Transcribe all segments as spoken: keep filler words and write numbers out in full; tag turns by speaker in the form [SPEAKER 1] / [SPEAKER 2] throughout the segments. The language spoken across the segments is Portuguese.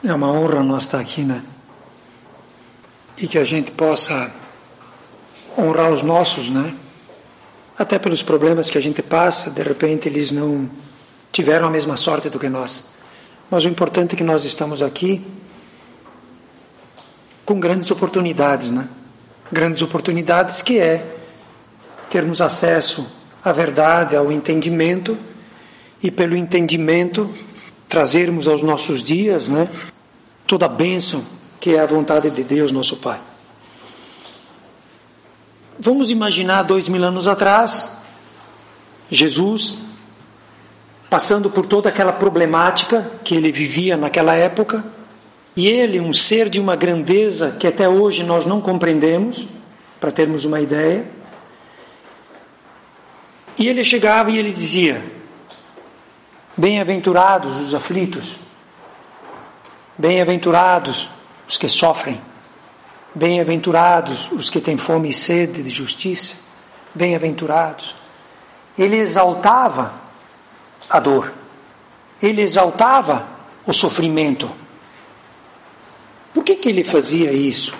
[SPEAKER 1] É uma honra nós estar aqui, né? E que a gente possa honrar os nossos, né? Até pelos problemas que a gente passa, de repente eles não tiveram a mesma sorte do que nós. Mas o importante é que nós estamos aqui com grandes oportunidades, né? Grandes oportunidades que é termos acesso à verdade, ao entendimento, e pelo entendimento trazermos aos nossos dias, né, toda a bênção que é a vontade de Deus, nosso Pai. Vamos imaginar dois mil anos atrás, Jesus passando por toda aquela problemática que ele vivia naquela época, e ele, um ser de uma grandeza que até hoje nós não compreendemos, para termos uma ideia, e ele chegava e ele dizia: bem-aventurados os aflitos, bem-aventurados os que sofrem, bem-aventurados os que têm fome e sede de justiça, bem-aventurados. Ele exaltava a dor, ele exaltava o sofrimento. Por que que ele fazia isso?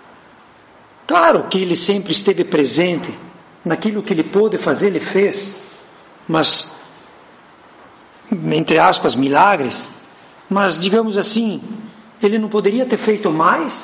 [SPEAKER 1] Claro que ele sempre esteve presente, naquilo que ele pôde fazer, ele fez, mas, entre aspas, milagres, mas, digamos assim, ele não poderia ter feito mais?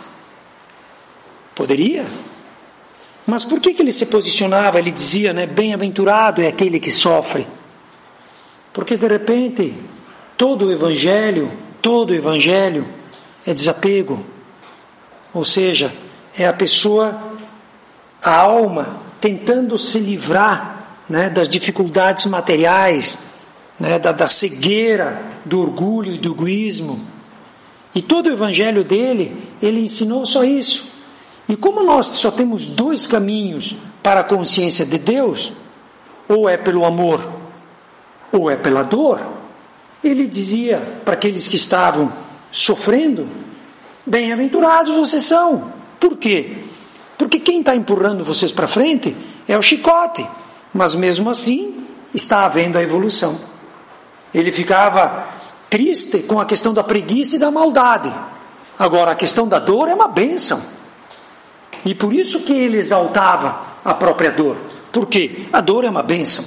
[SPEAKER 1] Poderia. Mas por que que ele se posicionava? Ele dizia, né, bem-aventurado é aquele que sofre. Porque, de repente, todo o Evangelho, todo o Evangelho é desapego. Ou seja, é a pessoa, a alma, tentando se livrar, né, das dificuldades materiais, né, da, da cegueira, do orgulho e do egoísmo. E todo o Evangelho dele, ele ensinou só isso. E como nós só temos dois caminhos para a consciência de Deus, ou é pelo amor, ou é pela dor, ele dizia para aqueles que estavam sofrendo: bem-aventurados vocês são. Por quê? Porque quem está empurrando vocês para frente é o chicote, mas mesmo assim está havendo a evolução. Ele ficava triste com a questão da preguiça e da maldade. Agora, a questão da dor é uma bênção. E por isso que ele exaltava a própria dor. Por quê? A dor é uma bênção.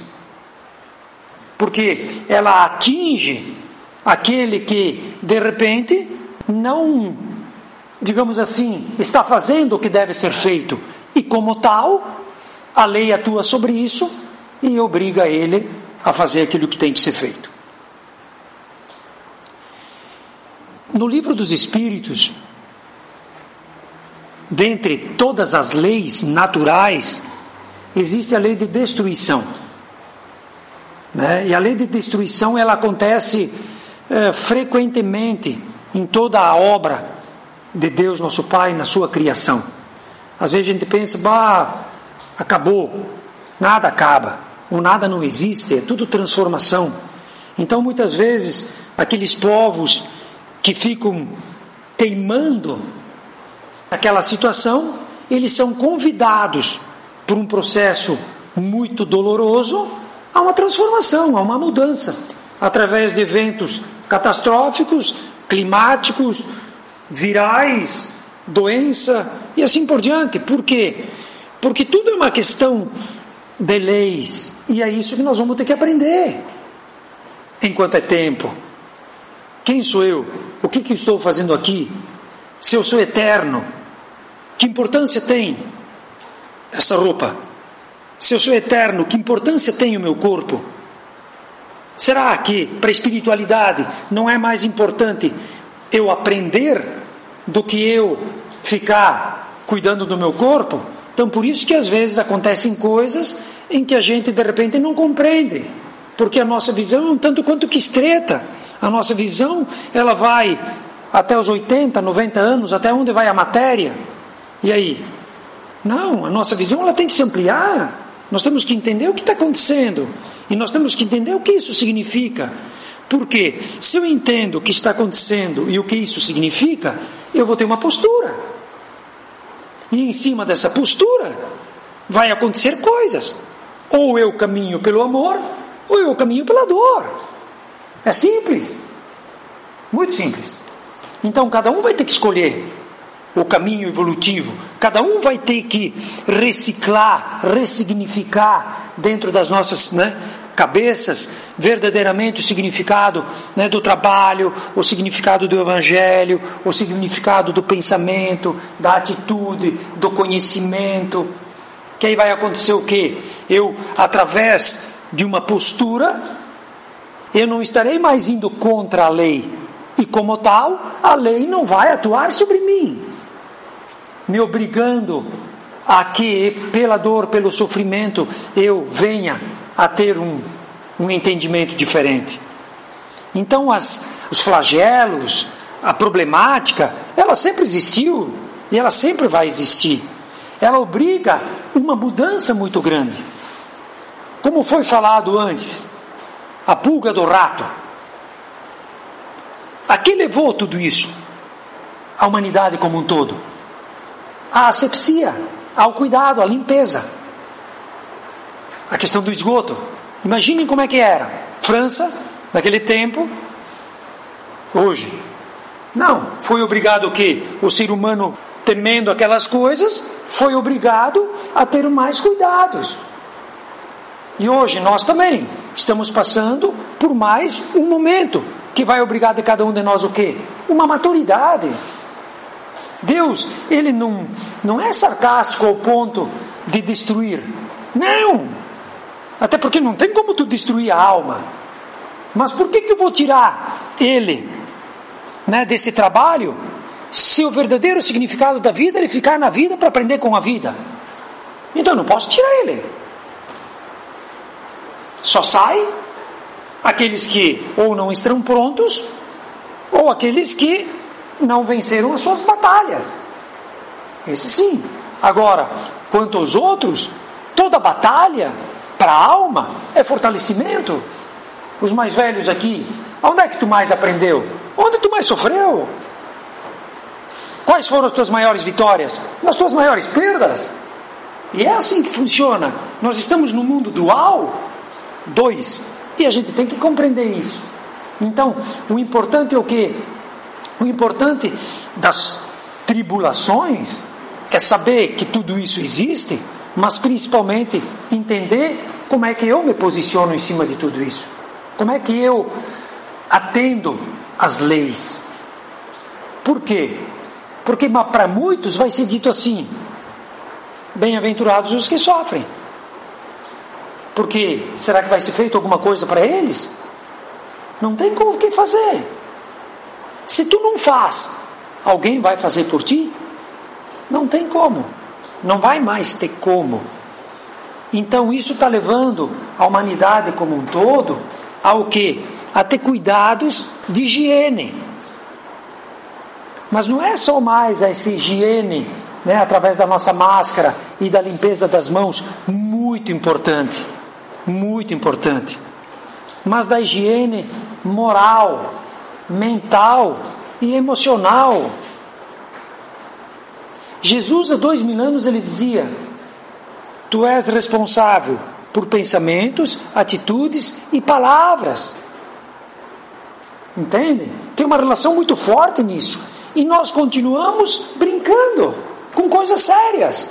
[SPEAKER 1] Porque ela atinge aquele que, de repente, não, digamos assim, está fazendo o que deve ser feito. E como tal, a lei atua sobre isso e obriga ele a fazer aquilo que tem que ser feito. No Livro dos Espíritos, dentre todas as leis naturais, existe a lei de destruição. Né? E a lei de destruição, ela acontece é, frequentemente em toda a obra de Deus, nosso Pai, na sua criação. Às vezes a gente pensa, bah, acabou, nada acaba, o nada não existe, é tudo transformação. Então muitas vezes aqueles povos que ficam teimando naquela situação, eles são convidados por um processo muito doloroso a uma transformação, a uma mudança, através de eventos catastróficos, climáticos, virais, doença e assim por diante. Por quê? Porque tudo é uma questão de leis, e é isso que nós vamos ter que aprender enquanto é tempo. Quem sou eu? O que, que estou fazendo aqui? Se eu sou eterno, que importância tem essa roupa? Se eu sou eterno, que importância tem o meu corpo? Será que para a espiritualidade não é mais importante eu aprender do que eu ficar cuidando do meu corpo? Então por isso que às vezes acontecem coisas em que a gente de repente não compreende, porque a nossa visão é um tanto quanto que estreita. A nossa visão, ela vai até os oitenta, noventa anos, até onde vai a matéria. E aí? Não, a nossa visão, ela tem que se ampliar. Nós temos que entender o que está acontecendo. E nós temos que entender o que isso significa. Porque se eu entendo o que está acontecendo e o que isso significa, eu vou ter uma postura. E em cima dessa postura, vai acontecer coisas. Ou eu caminho pelo amor, ou eu caminho pela dor. É simples. Muito simples. Então cada um vai ter que escolher o caminho evolutivo, cada um vai ter que reciclar, ressignificar dentro das nossas, né, cabeças verdadeiramente o significado, né, do trabalho, o significado do evangelho, o significado do pensamento, da atitude, do conhecimento. Que aí vai acontecer o quê? Eu, através de uma postura, eu não estarei mais indo contra a lei, e como tal, a lei não vai atuar sobre mim, me obrigando a que, pela dor, pelo sofrimento, eu venha a ter um, um entendimento diferente. Então, as, os flagelos, a problemática, ela sempre existiu, e ela sempre vai existir. Ela obriga uma mudança muito grande. Como foi falado antes, a pulga do rato. A que levou tudo isso? A humanidade como um todo. A asepsia, ao cuidado, à limpeza. A questão do esgoto. Imaginem como é que era. França, naquele tempo, hoje. Não, foi obrigado o quê? O ser humano, temendo aquelas coisas, foi obrigado a ter mais cuidados. E hoje nós também estamos passando por mais um momento que vai obrigar de cada um de nós o quê? Uma maturidade. Deus, Ele não, não é sarcástico ao ponto de destruir. Não! Até porque não tem como tu destruir a alma. Mas por que que eu vou tirar Ele, né, desse trabalho, se o verdadeiro significado da vida é Ele ficar na vida para aprender com a vida? Então eu não posso tirar Ele. Só sai aqueles que ou não estão prontos, ou aqueles que não venceram as suas batalhas. Esse sim. Agora, quanto aos outros, toda batalha para a alma é fortalecimento. Os mais velhos aqui, onde é que tu mais aprendeu? Onde tu mais sofreu? Quais foram as tuas maiores vitórias? Nas tuas maiores perdas? E é assim que funciona. Nós estamos no mundo dual, dois, e a gente tem que compreender isso. Então, o importante é o quê? O importante das tribulações é saber que tudo isso existe, mas principalmente entender como é que eu me posiciono em cima de tudo isso. Como é que eu atendo às leis. Por quê? Porque para muitos vai ser dito assim: bem-aventurados os que sofrem. Porque será que vai ser feito alguma coisa para eles? Não tem como o que fazer. Se tu não faz, alguém vai fazer por ti? Não tem como. Não vai mais ter como. Então isso está levando a humanidade como um todo ao quê? A ter cuidados de higiene. Mas não é só mais essa higiene, né, através da nossa máscara e da limpeza das mãos, muito importante, muito importante. Mas da higiene moral, mental e emocional. Jesus, há dois mil anos, ele dizia: tu és responsável por pensamentos, atitudes e palavras. Entende? Tem uma relação muito forte nisso. E nós continuamos brincando com coisas sérias.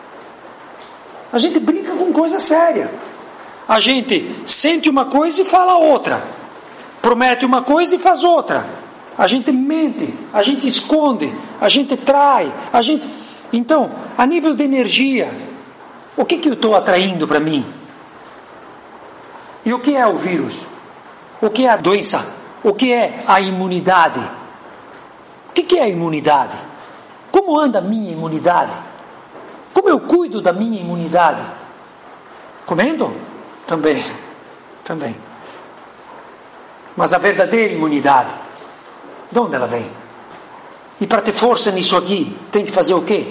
[SPEAKER 1] A gente brinca com coisa séria. A gente sente uma coisa e fala outra. Promete uma coisa e faz outra. A gente mente, a gente esconde, a gente trai, a gente... Então, a nível de energia, o que que eu estou atraindo para mim? E o que é o vírus? O que é a doença? O que é a imunidade? O que que é a imunidade? Como anda a minha imunidade? Como eu cuido da minha imunidade? Comendo? Também. Também. Mas a verdadeira imunidade, de onde ela vem? E para ter força nisso aqui, tem que fazer o quê?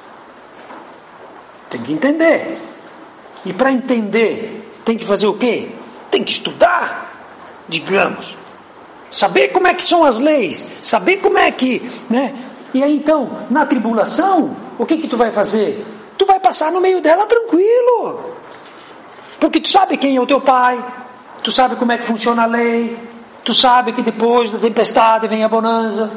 [SPEAKER 1] Tem que entender. E para entender, tem que fazer o quê? Tem que estudar, digamos. Saber como é que são as leis. Saber como é que... né? E aí então, na tribulação, o que que tu vai fazer? Tu vai passar no meio dela tranquilo. Porque tu sabe quem é o teu pai. Tu sabe como é que funciona a lei. Tu sabe que depois da tempestade vem a bonança.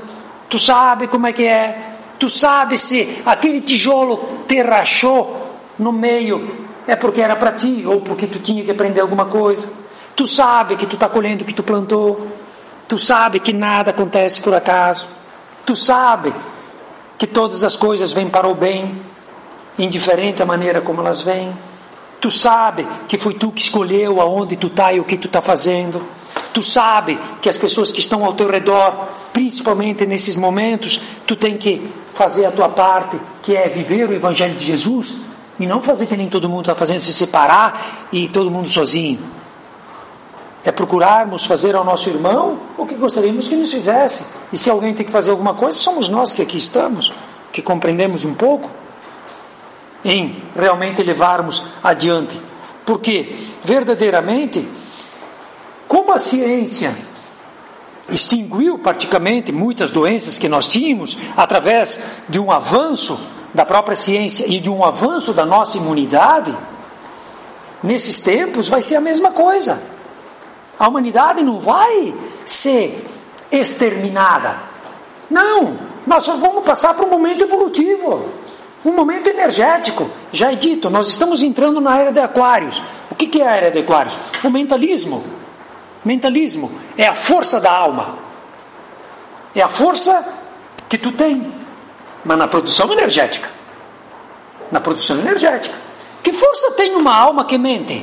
[SPEAKER 1] Tu sabe como é que é? Tu sabe se aquele tijolo te rachou no meio, é porque era para ti, ou porque tu tinha que aprender alguma coisa. Tu sabe que tu está colhendo o que tu plantou. Tu sabe que nada acontece por acaso. Tu sabe que todas as coisas vêm para o bem, indiferente a maneira como elas vêm. Tu sabe que foi tu que escolheu aonde tu está e o que tu está fazendo. Tu sabe que as pessoas que estão ao teu redor, principalmente nesses momentos, tu tem que fazer a tua parte, que é viver o Evangelho de Jesus, e não fazer que nem todo mundo está fazendo, se separar e todo mundo sozinho. É procurarmos fazer ao nosso irmão o que gostaríamos que nos fizesse. E se alguém tem que fazer alguma coisa, somos nós que aqui estamos, que compreendemos um pouco, em realmente levarmos adiante. Porque, verdadeiramente, como a ciência extinguiu praticamente muitas doenças que nós tínhamos, através de um avanço da própria ciência e de um avanço da nossa imunidade, nesses tempos vai ser a mesma coisa. A humanidade não vai ser exterminada. Não, nós só vamos passar por um momento evolutivo, um momento energético. Já é dito, nós estamos entrando na era de Aquários. O que é a era de Aquários? O mentalismo. Mentalismo é a força da alma. É a força que tu tem, mas na produção energética. Na produção energética. Que força tem uma alma que mente?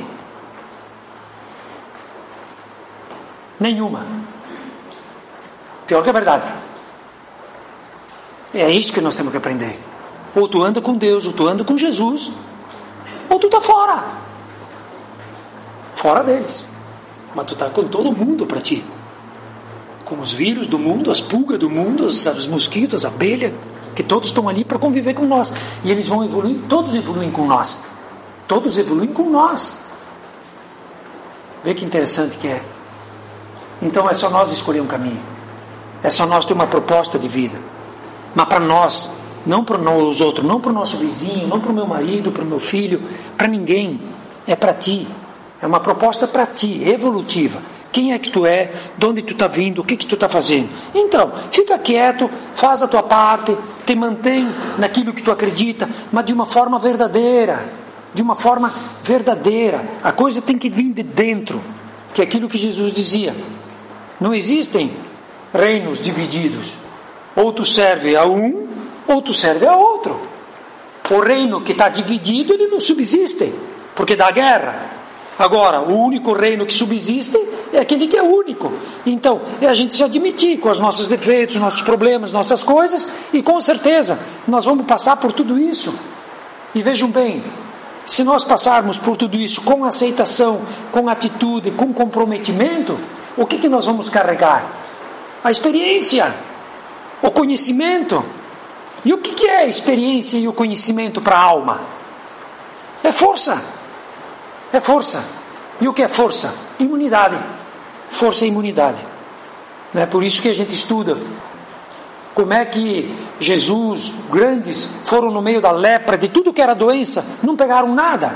[SPEAKER 1] Nenhuma. Pior que a verdade. É isso que nós temos que aprender. Ou tu anda com Deus, ou tu anda com Jesus, ou tu está fora. Fora deles. Mas tu está com todo mundo para ti. Com os vírus do mundo, as pulgas do mundo, os, os mosquitos, as abelhas, que todos estão ali para conviver com nós. E eles vão evoluir, todos evoluem com nós. Todos evoluem com nós. Vê que interessante que é. Então é só nós escolher um caminho. É só nós ter uma proposta de vida. Mas para nós, não para os outros, não para o nosso vizinho, não para o meu marido, para o meu filho, para ninguém. É para ti. É uma proposta para ti, evolutiva. Quem é que tu é? De onde tu está vindo? O que que tu está fazendo? Então, fica quieto, faz a tua parte, te mantém naquilo que tu acredita, mas de uma forma verdadeira. De uma forma verdadeira. A coisa tem que vir de dentro, que é aquilo que Jesus dizia. Não existem reinos divididos. Ou tu serve a um, ou tu serve a outro. O reino que está dividido, ele não subsiste, porque dá guerra. Agora, o único reino que subsiste é aquele que é único. Então, é a gente se admitir com os nossos defeitos, nossos problemas, nossas coisas, e com certeza nós vamos passar por tudo isso. E vejam bem, se nós passarmos por tudo isso com aceitação, com atitude, com comprometimento, o que que nós vamos carregar? A experiência, o conhecimento. E o que que é a experiência e o conhecimento para a alma? É força. É força. E o que é força? Imunidade. Força e imunidade. Não é por isso que a gente estuda como é que Jesus, grandes, foram no meio da lepra, de tudo que era doença, não pegaram nada.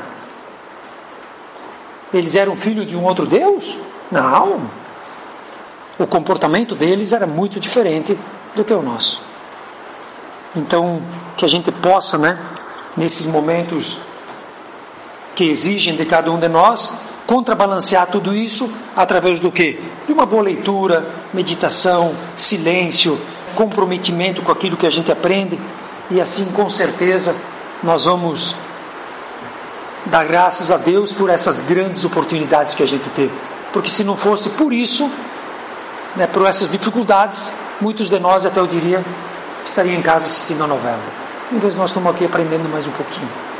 [SPEAKER 1] Eles eram filhos de um outro Deus? Não. O comportamento deles era muito diferente do que o nosso. Então, que a gente possa, né, nesses momentos que exigem de cada um de nós, contrabalancear tudo isso através do quê? De uma boa leitura, meditação, silêncio, comprometimento com aquilo que a gente aprende, e assim com certeza nós vamos dar graças a Deus por essas grandes oportunidades que a gente teve, porque se não fosse por isso, né, por essas dificuldades, muitos de nós, até eu diria, estariam em casa assistindo a novela. Em vez de nós estamos aqui aprendendo mais um pouquinho.